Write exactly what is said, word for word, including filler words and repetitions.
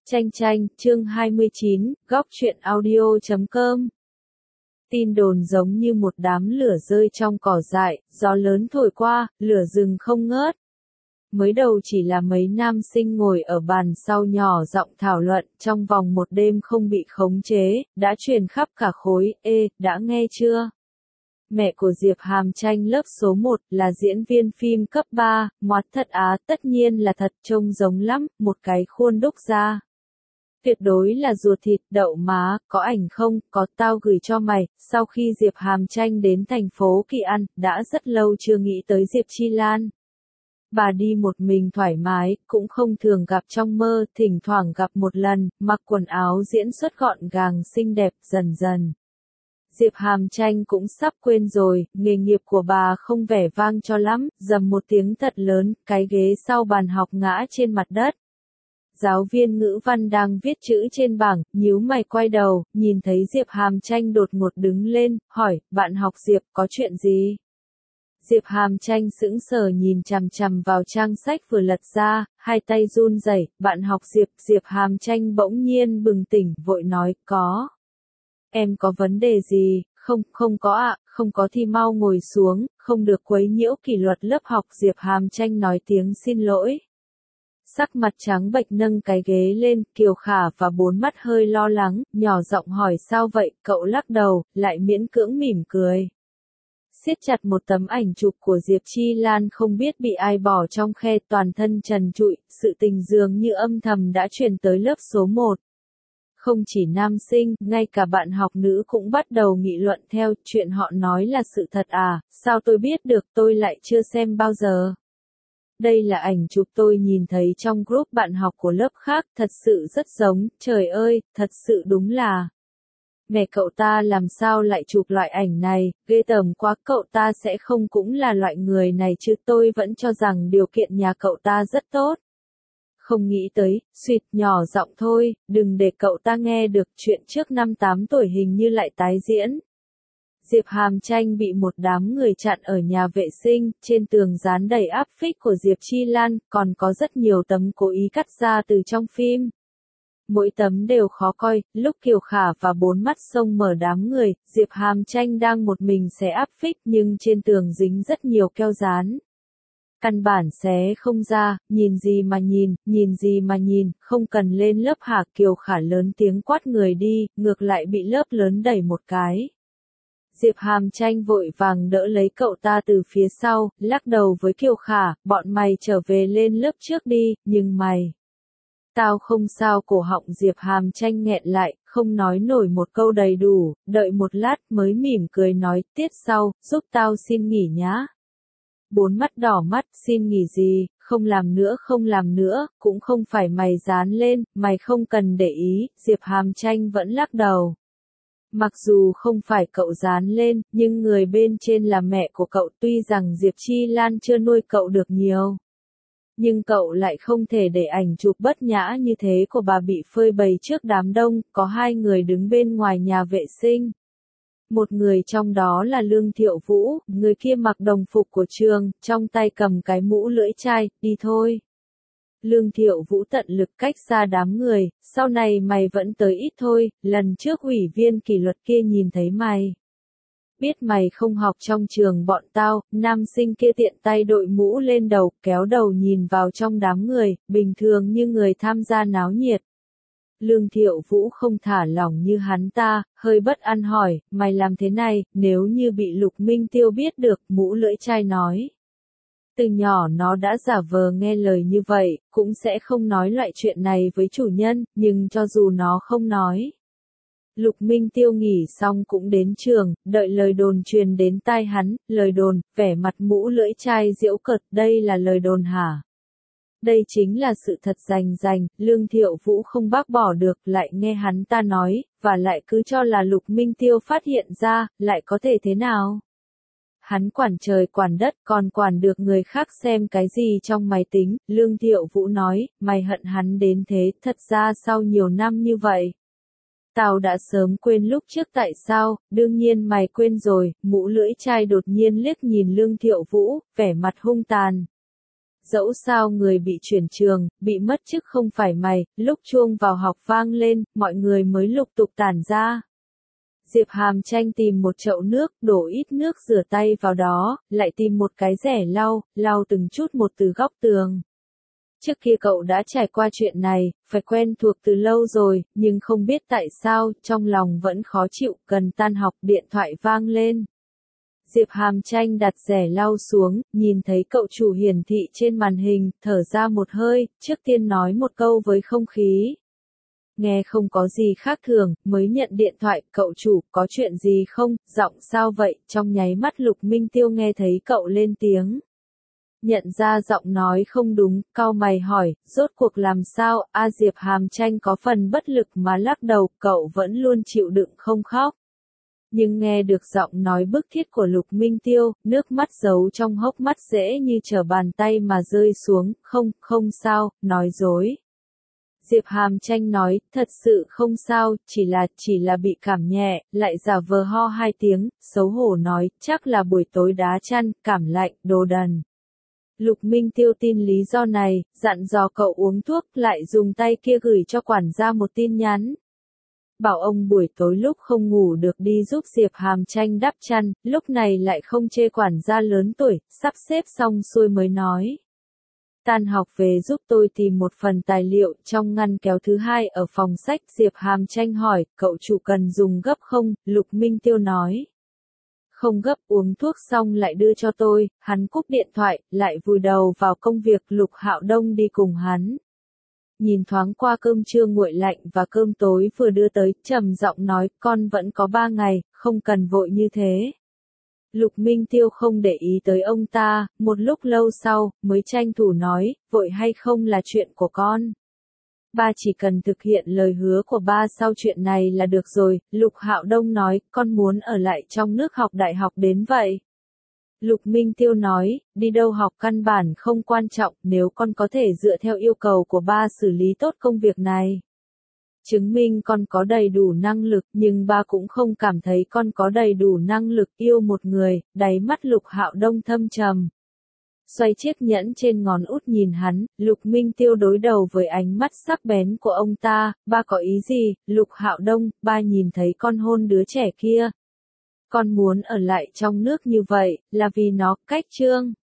Chanh chanh, chương hai mươi chín, góc truyện audio chấm com. Tin đồn giống như một đám lửa rơi trong cỏ dại, gió lớn thổi qua, lửa rừng không ngớt. Mới đầu chỉ là mấy nam sinh ngồi ở bàn sau nhỏ giọng thảo luận, trong vòng một đêm không bị khống chế, đã truyền khắp cả khối. Ê, đã nghe chưa? Mẹ của Diệp Hàm Tranh lớp số một, là diễn viên phim cấp ba, ngoắt thật á, tất nhiên là thật, trông giống lắm, một cái khuôn đúc ra. Tuyệt đối là ruột thịt, đậu má, có ảnh không, có, tao gửi cho mày. Sau khi Diệp Hàm Tranh đến thành phố Kỳ An, đã rất lâu chưa nghĩ tới Diệp Chi Lan. Bà đi một mình thoải mái, cũng không thường gặp trong mơ, thỉnh thoảng gặp một lần, mặc quần áo diễn xuất gọn gàng xinh đẹp, dần dần. Diệp Hàm Tranh cũng sắp quên rồi, nghề nghiệp của bà không vẻ vang cho lắm, dầm một tiếng thật lớn, cái ghế sau bàn học ngã trên mặt đất. Giáo viên ngữ văn đang viết chữ trên bảng, nhíu mày quay đầu, nhìn thấy Diệp Hàm Tranh đột ngột đứng lên, hỏi, bạn học Diệp, có chuyện gì? Diệp Hàm Tranh sững sờ nhìn chằm chằm vào trang sách vừa lật ra, hai tay run rẩy. Bạn học Diệp, Diệp Hàm Tranh bỗng nhiên bừng tỉnh, vội nói, có. Em có vấn đề gì? Không, không có ạ, à, không có thì mau ngồi xuống, không được quấy nhiễu kỷ luật lớp học. Diệp Hàm Tranh nói tiếng xin lỗi. Sắc mặt trắng bệch nâng cái ghế lên, Kiều Khả và bốn mắt hơi lo lắng, nhỏ giọng hỏi sao vậy, cậu lắc đầu, lại miễn cưỡng mỉm cười. Siết chặt một tấm ảnh chụp của Diệp Chi Lan không biết bị ai bỏ trong khe, toàn thân trần trụi, sự tình dường như âm thầm đã truyền tới lớp số một. Không chỉ nam sinh, ngay cả bạn học nữ cũng bắt đầu nghị luận theo, chuyện họ nói là sự thật à, sao tôi biết được, tôi lại chưa xem bao giờ. Đây là ảnh chụp tôi nhìn thấy trong group bạn học của lớp khác, thật sự rất giống, trời ơi, thật sự đúng là. Mẹ cậu ta làm sao lại chụp loại ảnh này, ghê tởm quá, cậu ta sẽ không cũng là loại người này chứ, tôi vẫn cho rằng điều kiện nhà cậu ta rất tốt. Không nghĩ tới, suýt, nhỏ giọng thôi, đừng để cậu ta nghe được, chuyện trước năm tám tuổi hình như lại tái diễn. Diệp Hàm Tranh bị một đám người chặn ở nhà vệ sinh, trên tường dán đầy áp phích của Diệp Chi Lan, còn có rất nhiều tấm cố ý cắt ra từ trong phim. Mỗi tấm đều khó coi, lúc Kiều Khả và bốn mắt xông mở đám người, Diệp Hàm Tranh đang một mình xé áp phích nhưng trên tường dính rất nhiều keo dán. Căn bản xé không ra, nhìn gì mà nhìn, nhìn gì mà nhìn, không cần lên lớp hả? Kiều Khả lớn tiếng quát người đi, ngược lại bị lớp lớn đẩy một cái. Diệp Hàm Tranh vội vàng đỡ lấy cậu ta từ phía sau, lắc đầu với Kiều Khả, bọn mày trở về lên lớp trước đi, nhưng mày. Tao không sao, cổ họng Diệp Hàm Tranh nghẹn lại, không nói nổi một câu đầy đủ, đợi một lát mới mỉm cười nói, tiết sau, giúp tao xin nghỉ nhá. Bốn mắt đỏ mắt, xin nghỉ gì, không làm nữa không làm nữa, cũng không phải mày dán lên, mày không cần để ý, Diệp Hàm Tranh vẫn lắc đầu. Mặc dù không phải cậu dán lên, nhưng người bên trên là mẹ của cậu, tuy rằng Diệp Chi Lan chưa nuôi cậu được nhiều. Nhưng cậu lại không thể để ảnh chụp bất nhã như thế của bà bị phơi bày trước đám đông, có hai người đứng bên ngoài nhà vệ sinh. Một người trong đó là Lương Thiệu Vũ, người kia mặc đồng phục của trường, trong tay cầm cái mũ lưỡi chai, đi thôi. Lương Thiệu Vũ tận lực cách xa đám người, sau này mày vẫn tới ít thôi, lần trước ủy viên kỷ luật kia nhìn thấy mày. Biết mày không học trong trường bọn tao, nam sinh kia tiện tay đội mũ lên đầu, kéo đầu nhìn vào trong đám người, bình thường như người tham gia náo nhiệt. Lương Thiệu Vũ không thả lỏng như hắn ta, hơi bất an hỏi, mày làm thế này, nếu như bị Lục Minh Tiêu biết được, mũ lưỡi chai nói. Từ nhỏ nó đã giả vờ nghe lời như vậy, cũng sẽ không nói loại chuyện này với chủ nhân, nhưng cho dù nó không nói. Lục Minh Tiêu nghỉ xong cũng đến trường, đợi lời đồn truyền đến tai hắn, lời đồn, vẻ mặt mũ lưỡi chai giễu cợt, đây là lời đồn hả? Đây chính là sự thật rành rành, Lương Thiệu Vũ không bác bỏ được, lại nghe hắn ta nói, và lại cứ cho là Lục Minh Tiêu phát hiện ra, lại có thể thế nào? Hắn quản trời quản đất, còn quản được người khác xem cái gì trong máy tính, Lương Thiệu Vũ nói, mày hận hắn đến thế, thật ra sau nhiều năm như vậy. Tao đã sớm quên lúc trước tại sao, đương nhiên mày quên rồi, mũ lưỡi chai đột nhiên liếc nhìn Lương Thiệu Vũ, vẻ mặt hung tàn. Dẫu sao người bị chuyển trường, bị mất chức không phải mày, lúc chuông vào học vang lên, mọi người mới lục tục tản ra. Diệp Hàm Tranh tìm một chậu nước, đổ ít nước rửa tay vào đó, lại tìm một cái rẻ lau, lau từng chút một từ góc tường. Trước kia cậu đã trải qua chuyện này, phải quen thuộc từ lâu rồi, nhưng không biết tại sao, trong lòng vẫn khó chịu, cần tan học điện thoại vang lên. Diệp Hàm Tranh đặt rẻ lau xuống, nhìn thấy cậu chủ hiển thị trên màn hình, thở ra một hơi, trước tiên nói một câu với không khí. Nghe không có gì khác thường, mới nhận điện thoại, cậu chủ, có chuyện gì không, giọng sao vậy, trong nháy mắt Lục Minh Tiêu nghe thấy cậu lên tiếng. Nhận ra giọng nói không đúng, cau mày hỏi, rốt cuộc làm sao, a Diệp Hàm Tranh có phần bất lực mà lắc đầu, cậu vẫn luôn chịu đựng không khóc. Nhưng nghe được giọng nói bức thiết của Lục Minh Tiêu, nước mắt giấu trong hốc mắt dễ như trở bàn tay mà rơi xuống, không, không sao, nói dối. Diệp Hàm Tranh nói, thật sự không sao, chỉ là, chỉ là bị cảm nhẹ, lại giả vờ ho hai tiếng, xấu hổ nói, chắc là buổi tối đá chăn, cảm lạnh, đồ đần. Lục Minh Tiêu tin lý do này, dặn dò cậu uống thuốc, lại dùng tay kia gửi cho quản gia một tin nhắn. Bảo ông buổi tối lúc không ngủ được đi giúp Diệp Hàm Tranh đắp chăn, lúc này lại không chê quản gia lớn tuổi, sắp xếp xong xuôi mới nói. Tan học về giúp tôi tìm một phần tài liệu trong ngăn kéo thứ hai ở phòng sách. Diệp Hàm Tranh hỏi, cậu chủ cần dùng gấp không? Lục Minh Tiêu nói. Không gấp, uống thuốc xong lại đưa cho tôi. Hắn cúp điện thoại, lại vùi đầu vào công việc. Lục Hạo Đông đi cùng hắn. Nhìn thoáng qua cơm trưa nguội lạnh và cơm tối vừa đưa tới, trầm giọng nói, con vẫn có ba ngày, không cần vội như thế. Lục Minh Tiêu không để ý tới ông ta, một lúc lâu sau, mới tranh thủ nói, vội hay không là chuyện của con. Ba chỉ cần thực hiện lời hứa của ba sau chuyện này là được rồi, Lục Hạo Đông nói, con muốn ở lại trong nước học đại học đến vậy. Lục Minh Tiêu nói, đi đâu học căn bản không quan trọng, nếu con có thể dựa theo yêu cầu của ba xử lý tốt công việc này. Chứng minh con có đầy đủ năng lực, nhưng ba cũng không cảm thấy con có đầy đủ năng lực yêu một người, đáy mắt Lục Hạo Đông thâm trầm. Xoay chiếc nhẫn trên ngón út nhìn hắn, Lục Minh Tiêu đối đầu với ánh mắt sắc bén của ông ta, ba có ý gì, Lục Hạo Đông, ba nhìn thấy con hôn đứa trẻ kia. Con muốn ở lại trong nước như vậy, là vì nó, cách trương.